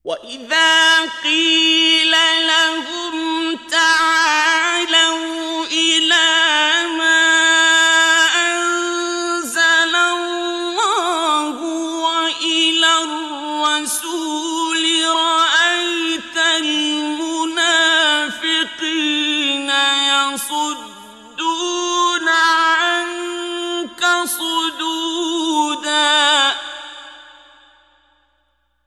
وَإِذَا قِيلَ لَهُمْ تَعَالَوْا إِلَىٰ مَا أَنزَلَ اللَّهُ وَإِلَى الرَّسُولِ